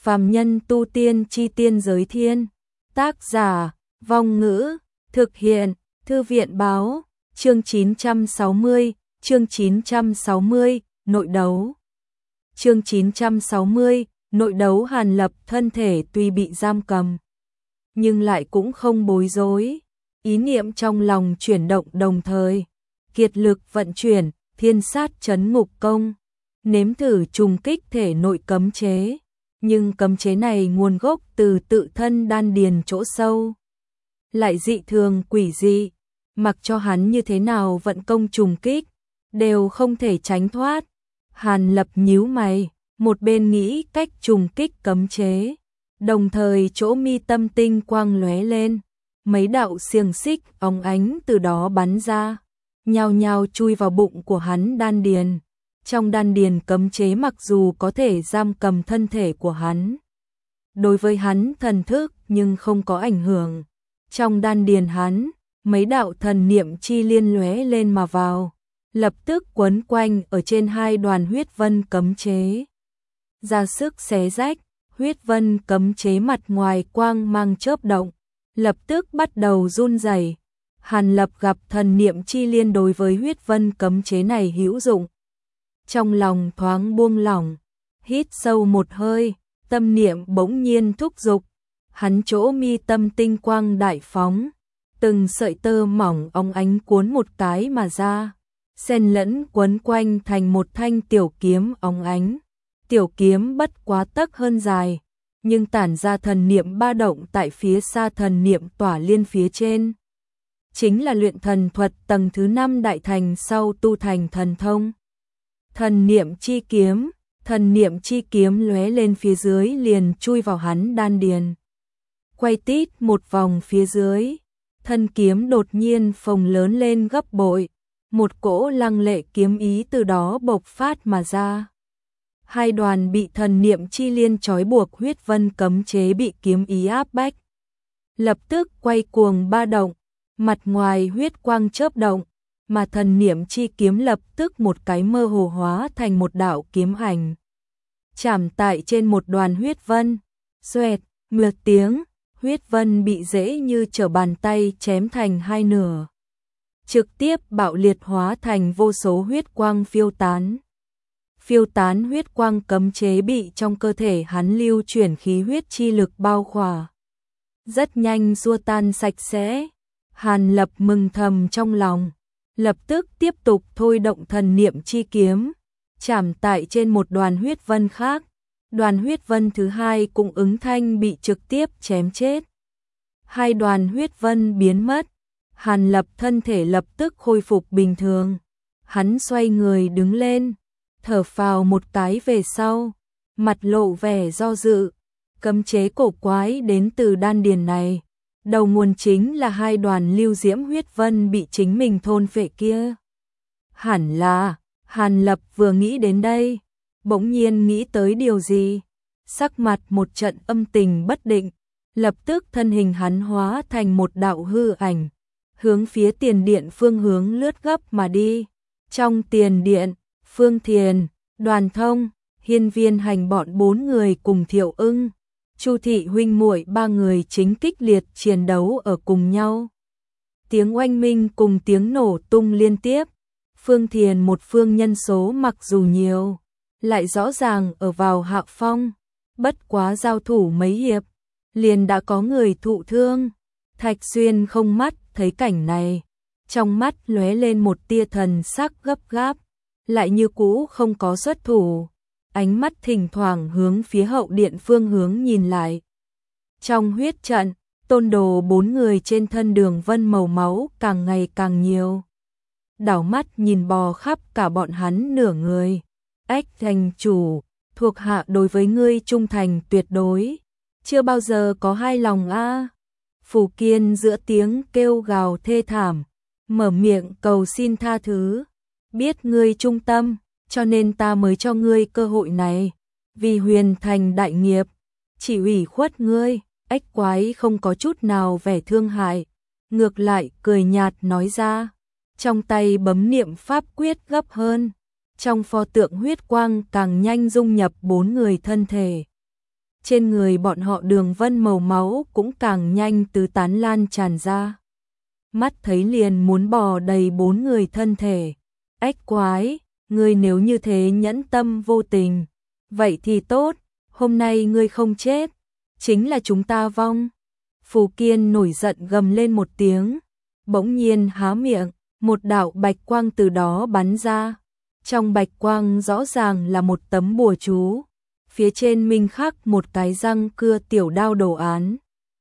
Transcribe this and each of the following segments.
Phàm nhân tu tiên chi tiên giới thiên. Tác giả, Vong Ngữ, thực hiện, Thư viện báo, chương 960, nội đấu. Chương 960, nội đấu. Hàn Lập thân thể tuy bị giam cầm, nhưng lại cũng không bối rối. Ý niệm trong lòng chuyển động đồng thời, kiệt lực vận chuyển, thiên sát chấn ngục công, nếm thử trùng kích thể nội cấm chế. Nhưng cấm chế này nguồn gốc từ tự thân đan điền chỗ sâu, lại dị thường quỷ dị, mặc cho hắn như thế nào vận công trùng kích, đều không thể tránh thoát. Hàn Lập nhíu mày, một bên nghĩ cách trùng kích cấm chế, đồng thời chỗ mi tâm tinh quang lóe lên, mấy đạo xiềng xích óng ánh từ đó bắn ra, nhao nhao chui vào bụng của hắn đan điền. Trong đan điền cấm chế mặc dù có thể giam cầm thân thể của hắn, đối với hắn thần thức nhưng không có ảnh hưởng. Trong đan điền hắn, mấy đạo thần niệm chi liên lóe lên mà vào, lập tức quấn quanh ở trên hai đoàn huyết vân cấm chế, ra sức xé rách. Huyết vân cấm chế mặt ngoài quang mang chớp động, lập tức bắt đầu run rẩy. Hàn Lập gặp thần niệm chi liên đối với huyết vân cấm chế này hữu dụng, trong lòng thoáng buông lỏng, hít sâu một hơi, tâm niệm bỗng nhiên thúc giục, hắn chỗ mi tâm tinh quang đại phóng, từng sợi tơ mỏng óng ánh cuốn một cái mà ra, xen lẫn quấn quanh thành một thanh tiểu kiếm óng ánh. Tiểu kiếm bất quá tấc hơn dài, nhưng tản ra thần niệm ba động tại phía xa thần niệm tỏa liên phía trên. Chính là luyện thần thuật tầng thứ 5 đại thành sau tu thành thần thông. Thần niệm chi kiếm lóe lên phía dưới liền chui vào hắn đan điền. Quay tít một vòng phía dưới, thân kiếm đột nhiên phồng lớn lên gấp bội, một cỗ lăng lệ kiếm ý từ đó bộc phát mà ra. Hai đoàn bị thần niệm chi liên trói buộc huyết vân cấm chế bị kiếm ý áp bách, lập tức quay cuồng ba động, mặt ngoài huyết quang chớp động, mà thần niệm chi kiếm lập tức một cái mơ hồ hóa thành một đạo kiếm ảnh, chạm tại trên một đoàn huyết vân. Xoẹt, một tiếng, huyết vân bị dễ như trở bàn tay chém thành hai nửa, trực tiếp bạo liệt hóa thành vô số huyết quang phiêu tán. Huyết quang cấm chế bị trong cơ thể hắn lưu chuyển khí huyết chi lực bao khỏa, rất nhanh xua tan sạch sẽ. Hàn Lập mừng thầm trong lòng, lập tức tiếp tục thôi động thần niệm chi kiếm, chạm tại trên một đoàn huyết vân khác. Đoàn huyết vân thứ hai cũng ứng thanh bị trực tiếp chém chết. Hai đoàn huyết vân biến mất, Hàn Lập thân thể lập tức khôi phục bình thường. Hắn xoay người đứng lên, thở phào một cái về sau, mặt lộ vẻ do dự. Cấm chế cổ quái đến từ đan điền này, đầu nguồn chính là hai đoàn lưu diễm huyết vân bị chính mình thôn phệ kia. Hẳn là, Hàn Lập vừa nghĩ đến đây, bỗng nhiên nghĩ tới điều gì, sắc mặt một trận âm tình bất định, lập tức thân hình hắn hóa thành một đạo hư ảnh, hướng phía tiền điện phương hướng lướt gấp mà đi. Trong tiền điện, Phương Thiền, Đoàn Thông, Hiên Viên Hành bọn 4 người cùng Thiệu Ưng, Chu thị huynh muội 3 người chính kích liệt chiến đấu ở cùng nhau. Tiếng oanh minh cùng tiếng nổ tung liên tiếp. Phương Thiền một phương nhân số mặc dù nhiều, lại rõ ràng ở vào hạ phong, bất quá giao thủ mấy hiệp, liền đã có người thụ thương. Thạch Xuyên không mắt thấy cảnh này, trong mắt lóe lên một tia thần sắc gấp gáp, lại như cũ không có xuất thủ, ánh mắt thỉnh thoảng hướng phía hậu điện phương hướng nhìn lại. Trong huyết trận, Tôn Đồ 4 người trên thân đường vân màu máu càng ngày càng nhiều. Đảo mắt nhìn bò khắp cả bọn hắn nửa người. Ách thành chủ, thuộc hạ đối với ngươi trung thành tuyệt đối, chưa bao giờ có hai lòng a. Phù Kiên giữa tiếng kêu gào thê thảm, mở miệng cầu xin tha thứ. Biết ngươi trung tâm, cho nên ta mới cho ngươi cơ hội này. Vì huyền thành đại nghiệp, chỉ ủy khuất ngươi. Ách quái không có chút nào vẻ thương hại, ngược lại cười nhạt nói ra. Trong tay bấm niệm pháp quyết gấp hơn, trong pho tượng huyết quang càng nhanh dung nhập 4 người thân thể. trên người bọn họ đường vân màu máu cũng càng nhanh tứ tán lan tràn ra. Mắt thấy liền muốn bò đầy 4 người thân thể. Ách quái, ngươi nếu như thế nhẫn tâm vô tình, vậy thì tốt, hôm nay ngươi không chết, chính là chúng ta vong. Phù Kiên nổi giận gầm lên một tiếng, bỗng nhiên há miệng, một đạo bạch quang từ đó bắn ra. Trong bạch quang rõ ràng là một tấm bùa chú, phía trên minh khắc một cái răng cưa tiểu đao đồ án.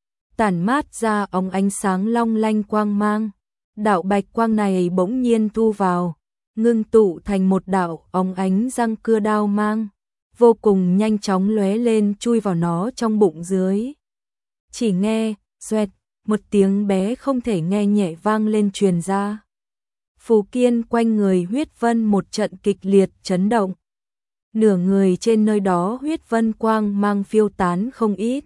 Tản mát ra óng ánh sáng long lanh quang mang. Đạo bạch quang này bỗng nhiên thu vào, ngưng tụ thành một đạo óng ánh răng cưa đao mang, vô cùng nhanh chóng lóe lên chui vào nó trong bụng dưới. Chỉ nghe, xoẹt, một tiếng bé không thể nghe nhẹ vang lên truyền ra. Phù Kiên quanh người huyết vân một trận kịch liệt chấn động. Nửa người trên nơi đó huyết vân quang mang phiêu tán không ít.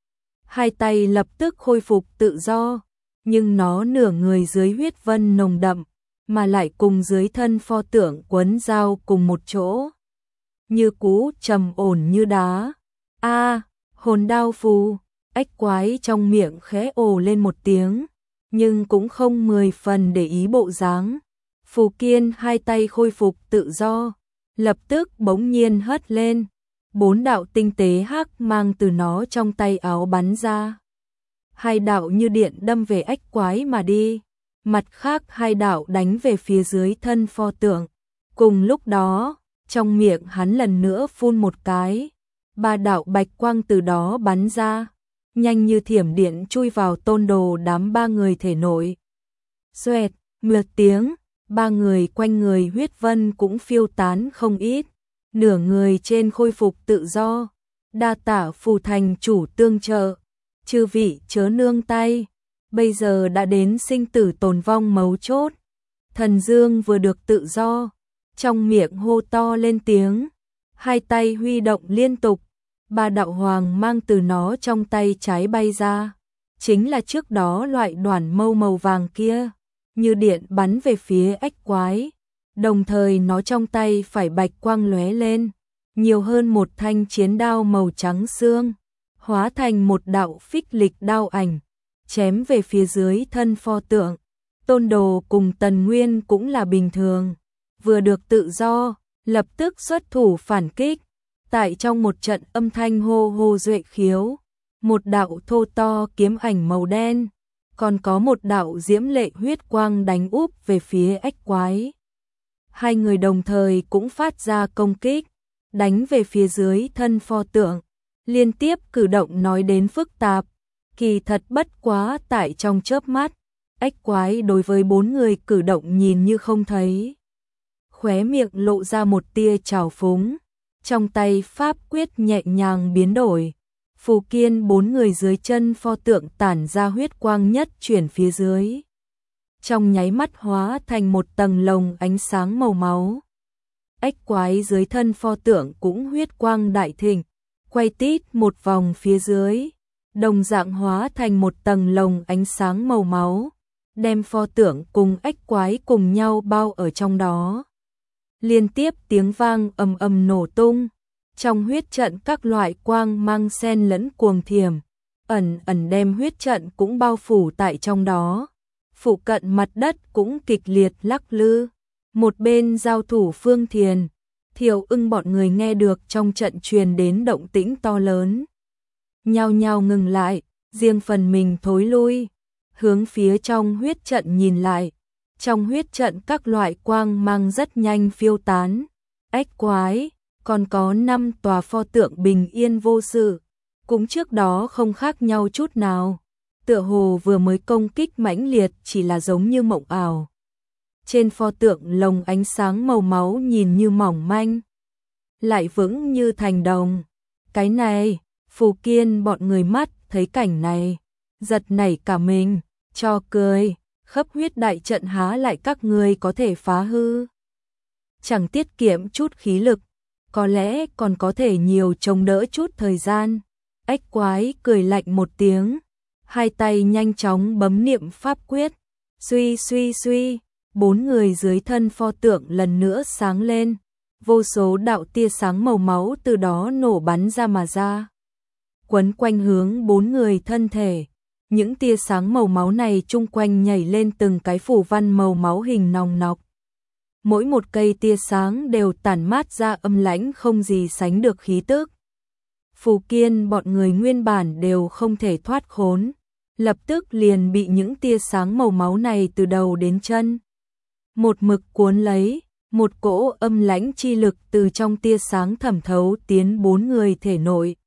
Hai tay lập tức khôi phục tự do, nhưng nó nửa người dưới huyết vân nồng đậm, mà lại cùng dưới thân pho tượng quấn dao cùng một chỗ. Như cũ trầm ổn như đá. A, hồn đao phù, ách quái trong miệng khẽ ồ lên một tiếng, nhưng cũng không 10 phần để ý bộ dáng. Phù Kiên hai tay khôi phục tự do, lập tức bỗng nhiên hất lên. 4 đạo tinh tế hắc mang từ nó trong tay áo bắn ra. 2 đạo như điện đâm về ách quái mà đi, mặt khác 2 đạo đánh về phía dưới thân pho tượng. Cùng lúc đó, trong miệng hắn lần nữa phun một cái, 3 đạo bạch quang từ đó bắn ra, nhanh như thiểm điện chui vào Tôn Đồ đám 3 người thể nội. Xoẹt, một tiếng, 3 người quanh người huyết vân cũng phiêu tán không ít, nửa người trên khôi phục tự do. Đa tạ Phù thành chủ tương trợ, chư vị chớ nương tay, bây giờ đã đến sinh tử tồn vong mấu chốt. Thần Dương vừa được tự do, trong miệng hô to lên tiếng, hai tay huy động liên tục, 3 đạo hoàng mang từ nó trong tay trái bay ra, chính là trước đó loại đoản mâu màu vàng kia, như điện bắn về phía ách quái. Đồng thời nó trong tay phải bạch quang lóe lên, nhiều hơn một thanh chiến đao màu trắng xương, hóa thành một đạo phích lịch đao ảnh, chém về phía dưới thân pho tượng. Tôn Đồ cùng Tần Nguyên cũng là bình thường, vừa được tự do, lập tức xuất thủ phản kích. Tại trong một trận âm thanh hô hô duệ khiếu, một đạo thô to kiếm ảnh màu đen, còn có một đạo diễm lệ huyết quang đánh úp về phía ách quái. Hai người đồng thời cũng phát ra công kích, đánh về phía dưới thân pho tượng. Liên tiếp cử động nói đến phức tạp, kỳ thật bất quá tại trong chớp mắt, ách quái đối với 4 người cử động nhìn như không thấy. Khóe miệng lộ ra một tia trào phúng, trong tay pháp quyết nhẹ nhàng biến đổi. Phù Kiên 4 người dưới chân pho tượng tản ra huyết quang nhất chuyển phía dưới, trong nháy mắt hóa thành một tầng lồng ánh sáng màu máu. Ách quái dưới thân pho tượng cũng huyết quang đại thịnh, quay tít một vòng phía dưới, đồng dạng hóa thành một tầng lồng ánh sáng màu máu, đem pho tượng cùng ách quái cùng nhau bao ở trong đó. Liên tiếp tiếng vang ầm ầm nổ tung, trong huyết trận các loại quang mang xen lẫn cuồng thiểm, ẩn ẩn đem huyết trận cũng bao phủ tại trong đó. Phụ cận mặt đất cũng kịch liệt lắc lư. Một bên giao thủ Phương Thiền, Thiệu Ưng bọn người nghe được trong trận truyền đến động tĩnh to lớn, nhao nhao ngừng lại, riêng phần mình thối lui, hướng phía trong huyết trận nhìn lại. Trong huyết trận các loại quang mang rất nhanh phiêu tán. Ách quái, còn có 5 tòa pho tượng bình yên vô sự, cũng trước đó không khác nhau chút nào. Tựa hồ vừa mới công kích mãnh liệt chỉ là giống như mộng ảo. Trên pho tượng lồng ánh sáng màu máu nhìn như mỏng manh, lại vững như thành đồng. Cái này, Phù Kiên bọn người mắt thấy cảnh này, giật nảy cả mình, cho cười, khắp huyết đại trận há lại các người có thể phá hư. Chẳng tiết kiệm chút khí lực, có lẽ còn có thể nhiều chống đỡ chút thời gian. Ách quái cười lạnh một tiếng, hai tay nhanh chóng bấm niệm pháp quyết, suy suy suy, 4 người dưới thân pho tượng lần nữa sáng lên, vô số đạo tia sáng màu máu từ đó nổ bắn ra mà ra. quấn quanh hướng 4 người thân thể. Những tia sáng màu máu này chung quanh nhảy lên từng cái phù văn màu máu hình nòng nọc. Mỗi một cây tia sáng đều tản mát ra âm lãnh không gì sánh được khí tức. Phù Kiên bọn người nguyên bản đều không thể thoát khốn, lập tức liền bị những tia sáng màu máu này từ đầu đến chân một mực cuốn lấy, một cỗ âm lãnh chi lực từ trong tia sáng thẩm thấu tiến 4 người thể nội.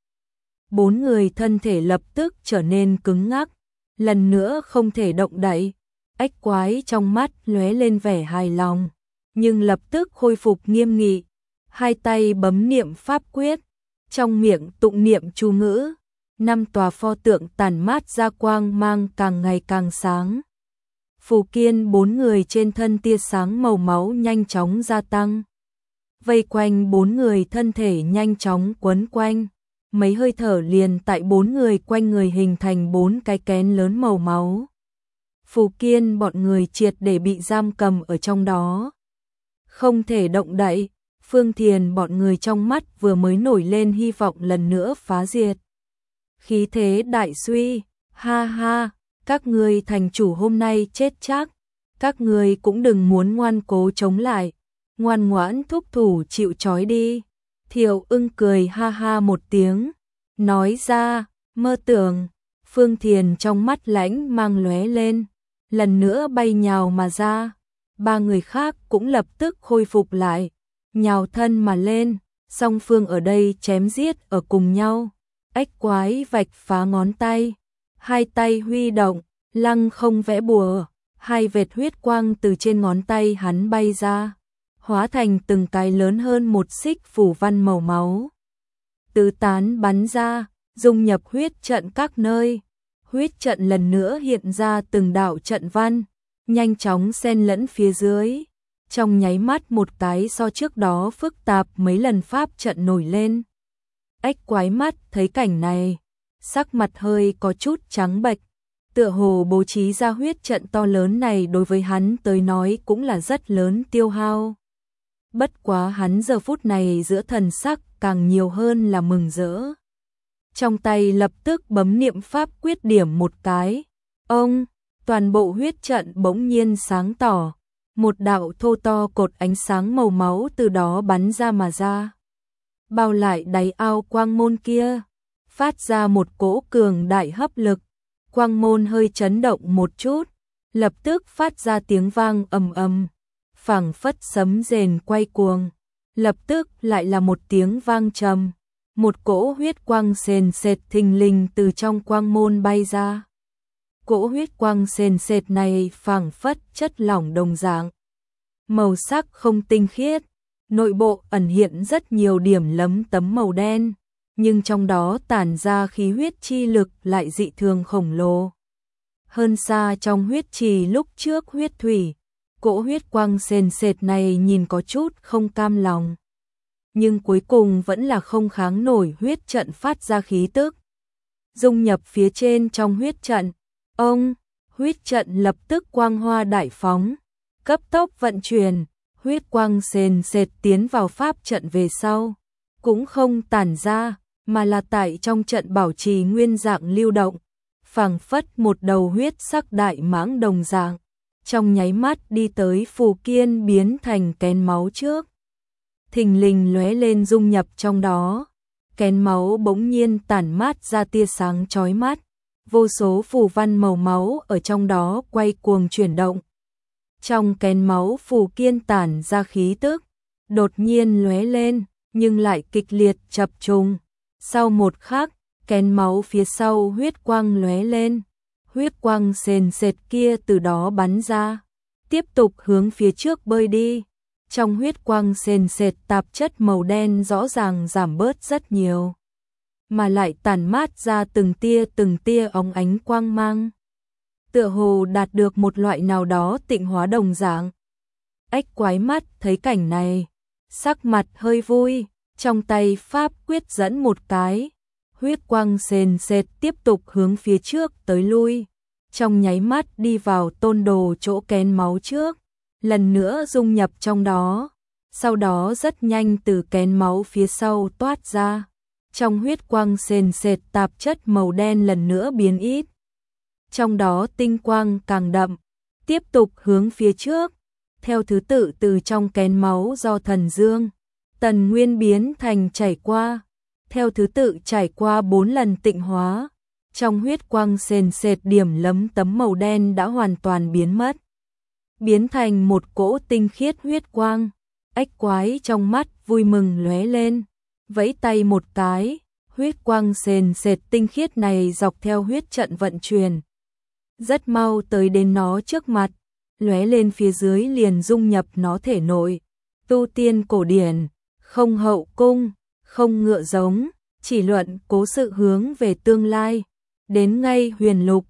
4 người thân thể lập tức trở nên cứng ngắc, lần nữa không thể động đậy. Ách Quái trong mắt lóe lên vẻ hài lòng, nhưng lập tức khôi phục nghiêm nghị, hai tay bấm niệm pháp quyết, trong miệng tụng niệm chú ngữ, 5 tòa pho tượng tản mát ra quang mang càng ngày càng sáng. Phù Kiên 4 người trên thân tia sáng màu máu nhanh chóng gia tăng, vây quanh 4 người thân thể nhanh chóng quấn quanh, mấy hơi thở liền tại 4 người quanh người hình thành 4 cái kén lớn màu máu. Phù Kiên bọn người triệt để bị giam cầm ở trong đó, không thể động đậy. Phương Thiền bọn người trong mắt vừa mới nổi lên hy vọng lần nữa phá diệt. Khí thế đại suy, ha ha, các ngươi thành chủ hôm nay chết chắc, các ngươi cũng đừng muốn ngoan cố chống lại, ngoan ngoãn thúc thủ chịu trói đi. Thiệu Ưng cười ha ha một tiếng, nói ra, mơ tưởng. Phương Thiền trong mắt lãnh mang lóe lên, lần nữa bay nhào mà ra. 3 người khác cũng lập tức khôi phục lại, nhào thân mà lên, song phương ở đây chém giết ở cùng nhau. Ách Quái vạch phá ngón tay, hai tay huy động, lăng không vẽ bùa, 2 vệt huyết quang từ trên ngón tay hắn bay ra, hóa thành từng cái lớn hơn 1 xích phù văn màu máu. Tứ tán bắn ra, dung nhập huyết trận các nơi. Huyết trận lần nữa hiện ra từng đạo trận văn, nhanh chóng xen lẫn phía dưới. Trong nháy mắt một cái so trước đó phức tạp mấy lần pháp trận nổi lên. Ách Quái mắt thấy cảnh này, sắc mặt hơi có chút trắng bệch, tựa hồ bố trí ra huyết trận to lớn này đối với hắn tới nói cũng là rất lớn tiêu hao. Bất quá hắn giờ phút này giữa thần sắc càng nhiều hơn là mừng rỡ. Trong tay lập tức bấm niệm pháp quyết điểm một cái, ông, toàn bộ huyết trận bỗng nhiên sáng tỏ. Một đạo thô to cột ánh sáng màu máu từ đó bắn ra mà ra, bao lại đáy ao quang môn kia, phát ra một cỗ cường đại hấp lực. Quang môn hơi chấn động một chút, lập tức phát ra tiếng vang ầm ầm, phảng phất sấm rền quay cuồng. Lập tức lại là một tiếng vang trầm, một cỗ huyết quang sền sệt thình lình từ trong quang môn bay ra. Cỗ huyết quang sền sệt này phảng phất chất lỏng đồng dạng, màu sắc không tinh khiết, nội bộ ẩn hiện rất nhiều điểm lấm tấm màu đen, nhưng trong đó tản ra khí huyết chi lực lại dị thường khổng lồ. Hơn xa trong huyết trì lúc trước huyết thủy, cỗ huyết quang sền sệt này nhìn có chút không cam lòng, nhưng cuối cùng vẫn là không kháng nổi huyết trận phát ra khí tức. Dung nhập phía trên trong huyết trận, ông, huyết trận lập tức quang hoa đại phóng, cấp tốc vận chuyển, huyết quang sền sệt tiến vào pháp trận về sau, cũng không tản ra, mà là tại trong trận bảo trì nguyên dạng lưu động, phảng phất một đầu huyết sắc đại mãng đồng dạng, trong nháy mắt đi tới Phù Kiên biến thành kén máu trước. Thình lình lóe lên dung nhập trong đó, kén máu bỗng nhiên tản mát ra tia sáng chói mắt, vô số phù văn màu máu ở trong đó quay cuồng chuyển động. Trong kén máu Phù Kiên tản ra khí tức, đột nhiên lóe lên, nhưng lại kịch liệt chập trùng. Sau một khắc, kén máu phía sau huyết quang lóe lên, huyết quang sền sệt kia từ đó bắn ra, tiếp tục hướng phía trước bơi đi. Trong huyết quang sền sệt tạp chất màu đen rõ ràng giảm bớt rất nhiều, mà lại tản mát ra từng tia óng ánh quang mang, tựa hồ đạt được một loại nào đó tịnh hóa đồng dạng. Ách Quái mắt thấy cảnh này, sắc mặt hơi vui, trong tay pháp quyết dẫn một cái, huyết quang sền sệt tiếp tục hướng phía trước tới lui, trong nháy mắt đi vào tôn đồ chỗ kén máu trước, lần nữa dung nhập trong đó, sau đó rất nhanh từ kén máu phía sau toát ra, trong huyết quang sền sệt tạp chất màu đen lần nữa biến ít. Trong đó tinh quang càng đậm, tiếp tục hướng phía trước, theo thứ tự từ trong kén máu do thần dương, tần nguyên biến thành chảy qua, theo thứ tự trải qua 4 lần tịnh hóa. Trong huyết quang sền sệt điểm lấm tấm màu đen đã hoàn toàn biến mất, biến thành một cỗ tinh khiết huyết quang. Ếch quái trong mắt vui mừng lóe lên, vẫy tay một cái, huyết quang sền sệt tinh khiết này dọc theo huyết trận vận chuyển, rất mau tới đến nó trước mặt, lóe lên phía dưới liền dung nhập nó thể nội. Tu tiên cổ điển, không hậu cung, không ngựa giống, chỉ luận cố sự hướng về tương lai. Đến ngay huyền lục,